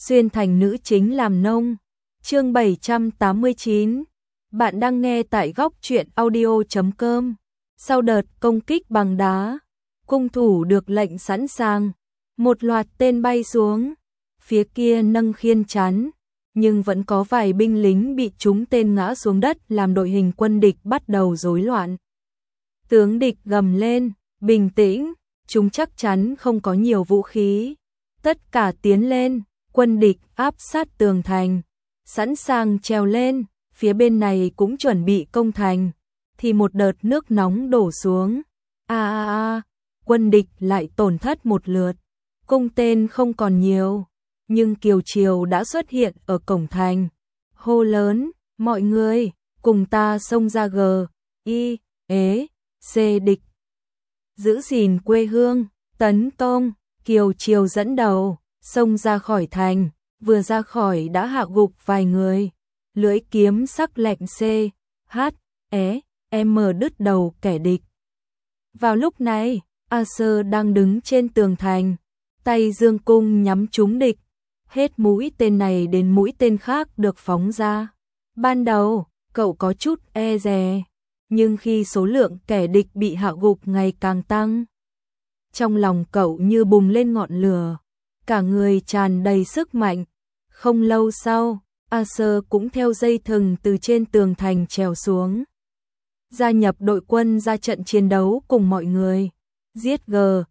xuyên thành nữ chính làm nông. Chương 789. Bạn đang nghe tại góc truyện audio.com. Sau đợt công kích bằng đá, cung thủ được lệnh sẵn sàng, một loạt tên bay xuống, phía kia nâng khiên chắn, nhưng vẫn có vài binh lính bị trúng tên ngã xuống đất làm đội hình quân địch bắt đầu rối loạn. Tướng địch gầm lên, bình tĩnh, chúng chắc chắn không có nhiều vũ khí. Tất cả tiến lên, quân địch áp sát tường thành, sẵn sàng trèo lên, phía bên này cũng chuẩn bị công thành, thì một đợt nước nóng đổ xuống. Quân địch lại tổn thất một lượt, cung tên không còn nhiều, nhưng Kiều Triều đã xuất hiện ở cổng thành, hô lớn, mọi người, cùng ta xông ra C địch. Giữ gìn quê hương, tấn công, Kiều Triều dẫn đầu, xông ra khỏi thành, vừa ra khỏi đã hạ gục vài người, lưỡi kiếm sắc lạnh đứt đầu kẻ địch. Vào lúc này, A Sơ đang đứng trên tường thành, tay dương cung nhắm trúng địch, hết mũi tên này đến mũi tên khác được phóng ra. Ban đầu, cậu có chút e dè, nhưng khi số lượng kẻ địch bị hạ gục ngày càng tăng, trong lòng cậu như bùng lên ngọn lửa, cả người tràn đầy sức mạnh. Không lâu sau, A Sơ cũng theo dây thừng từ trên tường thành trèo xuống, gia nhập đội quân ra trận chiến đấu cùng mọi người. Giết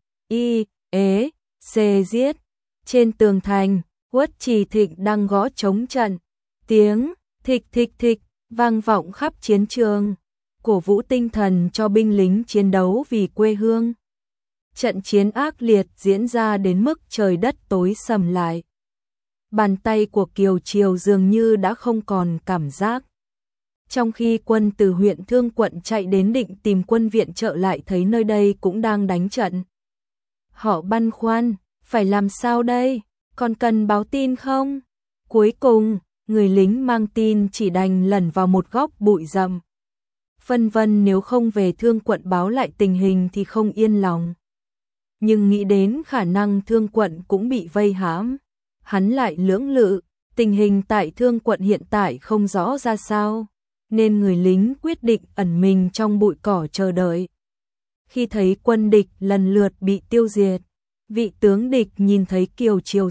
giết. Trên tường thành, Uất Trì Thịnh đang gõ trống trận, tiếng thịch thịch thịch vang vọng khắp chiến trường, cổ vũ tinh thần cho binh lính chiến đấu vì quê hương. Trận chiến ác liệt diễn ra đến mức trời đất tối sầm lại. Bàn tay của Kiều Triều dường như đã không còn cảm giác. Trong khi quân từ huyện Thương Quận chạy đến định tìm quân viện trợ lại thấy nơi đây cũng đang đánh trận. Họ băn khoăn, phải làm sao đây, còn cần báo tin không? Cuối cùng, người lính mang tin chỉ đành lẩn vào một góc bụi rậm. Phân vân nếu không về Thương Quận báo lại tình hình thì không yên lòng. Nhưng nghĩ đến khả năng Thương Quận cũng bị vây hãm, hắn lại lưỡng lự, tình hình tại Thương Quận hiện tại không rõ ra sao, nên người lính quyết định ẩn mình trong bụi cỏ chờ đợi. Khi thấy quân địch lần lượt bị tiêu diệt, vị tướng địch nhìn thấy Kiều Triều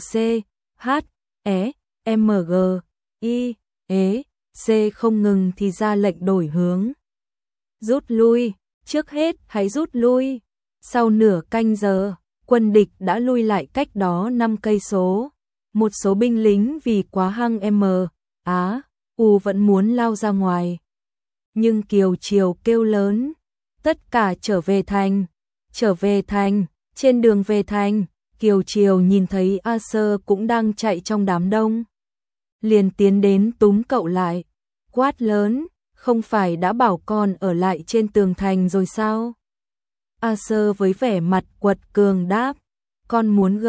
không ngừng thì ra lệnh đổi hướng. Rút lui, trước hết hãy rút lui. Sau nửa canh giờ, quân địch đã lui lại cách đó 5 cây số. Một số binh lính vì quá hăng vẫn muốn lao ra ngoài. Nhưng Kiều Triều kêu lớn, tất cả trở về thành. Trên đường về thành, Kiều Triều nhìn thấy A Sơ cũng đang chạy trong đám đông, liền tiến đến túm cậu lại, quát lớn, không phải đã bảo con ở lại trên tường thành rồi sao? A Sơ với vẻ mặt quật cường đáp, con muốn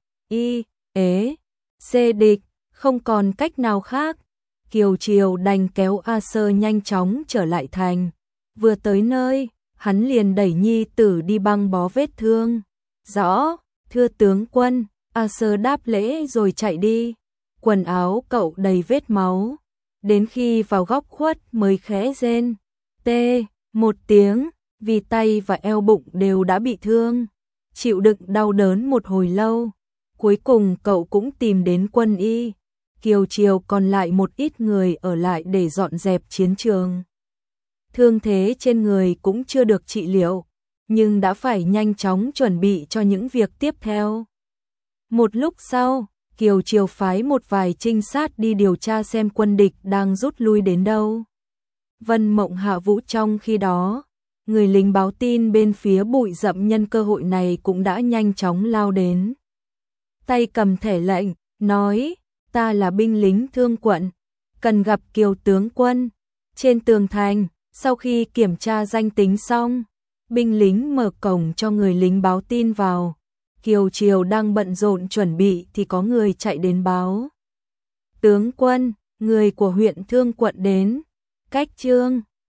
địch, không còn cách nào khác. Kiều Triều đành kéo A Sơ nhanh chóng trở lại thành. Vừa tới nơi, hắn liền đẩy nhi tử đi băng bó vết thương. Rõ, thưa tướng quân, A Sơ đáp lễ rồi chạy đi. Quần áo cậu đầy vết máu. Đến khi vào góc khuất mới khẽ rên một tiếng, vì tay và eo bụng đều đã bị thương, chịu đựng đau đớn một hồi lâu. Cuối cùng cậu cũng tìm đến quân y. Kiều Triều còn lại một ít người ở lại để dọn dẹp chiến trường. Thương thế trên người cũng chưa được trị liệu, nhưng đã phải nhanh chóng chuẩn bị cho những việc tiếp theo. Một lúc sau, Kiều Triều phái một vài trinh sát đi điều tra xem quân địch đang rút lui đến đâu. Vân Mộng Hạ Vũ trong khi đó, người lính báo tin bên phía bụi rậm nhân cơ hội này cũng đã nhanh chóng lao đến. Tay cầm thẻ lệnh, nói, ta là binh lính Thương Quận, cần gặp Kiều tướng quân. Trên tường thành, sau khi kiểm tra danh tính xong, binh lính mở cổng cho người lính báo tin vào. Kiều Triều đang bận rộn chuẩn bị thì có người chạy đến báo. Tướng quân, người của huyện Thương Quận đến. Cách chương